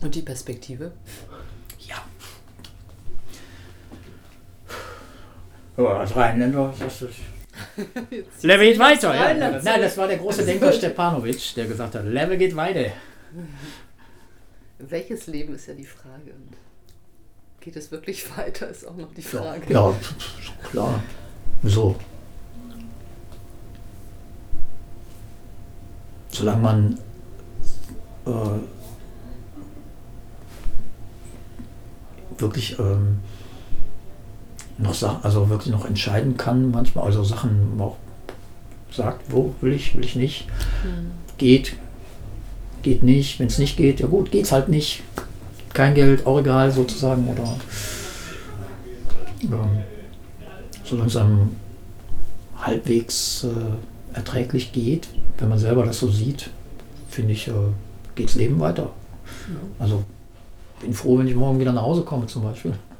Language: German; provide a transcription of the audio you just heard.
Und die Perspektive? Ja. Ja, als Rheinländer, das ist... Level geht weiter, ja. Nein, das war der große Denker Stepanovic, der gesagt hat, Level geht weiter. Welches Leben ist ja die Frage. Geht es wirklich weiter, ist auch noch die Frage. Ja, klar. So. Solange man wirklich wirklich noch entscheiden kann, manchmal, also Sachen auch sagt, wo will ich nicht, geht nicht, wenn es nicht geht, ja gut, geht's halt nicht, kein Geld, auch egal sozusagen, oder solange es einem halbwegs erträglich geht, wenn man selber das so sieht, finde ich, geht's Leben weiter. Also bin froh, wenn ich morgen wieder nach Hause komme zum Beispiel.